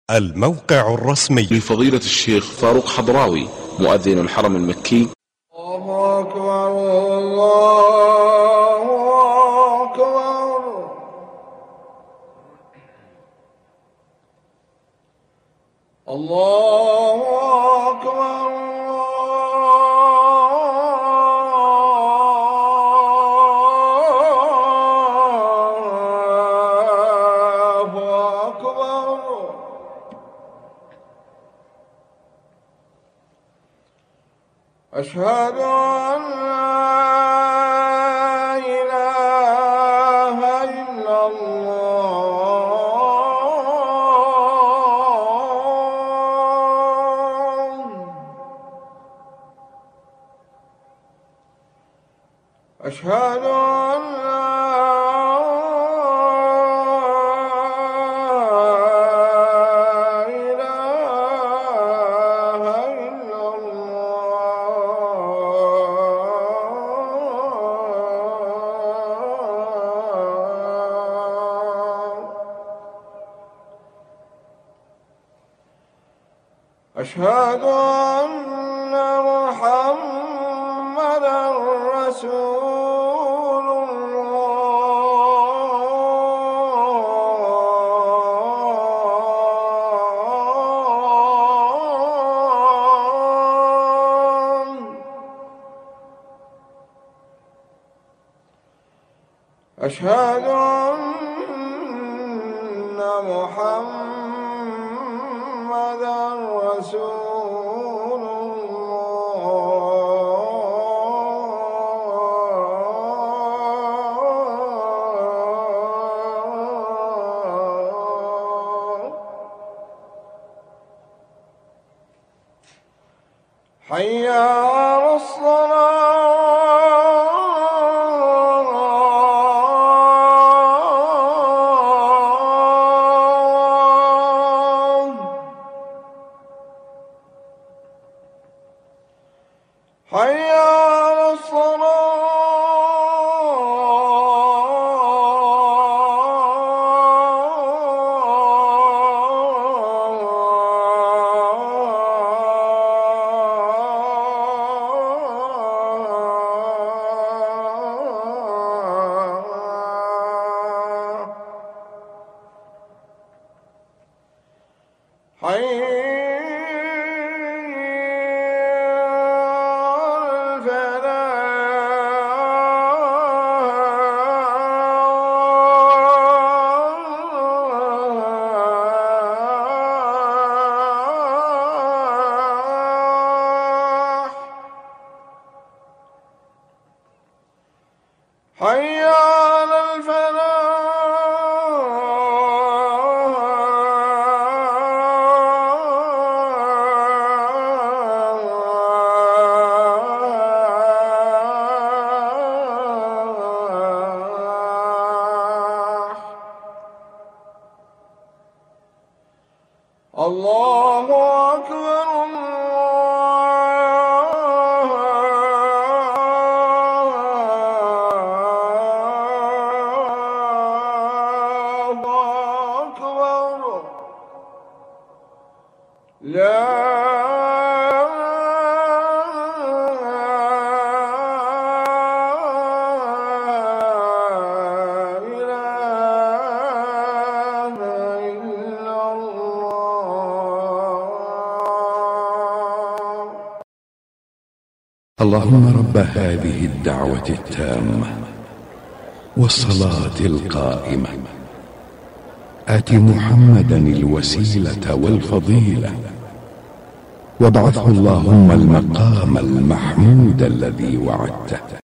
الموقع الرسمي لفضيلة الشيخ فاروق حضراوي مؤذن الحرم المكي. الله أكبر الله أكبر. الله أكبر الله أكبر. أشهد أن لا إله إلا الله. أشهد أن لا إله إلا الله. أشهد أن محمدًا رسول الله. أشهد أن محمدًا رسول الله. حي على الصلاة. حي على الصلاة. حي حي على الفلاح. الله أكبر الله أكبر. لا إله إلا الله. اللهم رب هذه الدعوة التامة والصلاة القائمة آت محمدا الوسيلة والفضيلة وابعثه اللهم المقام المحمود الذي وعدته.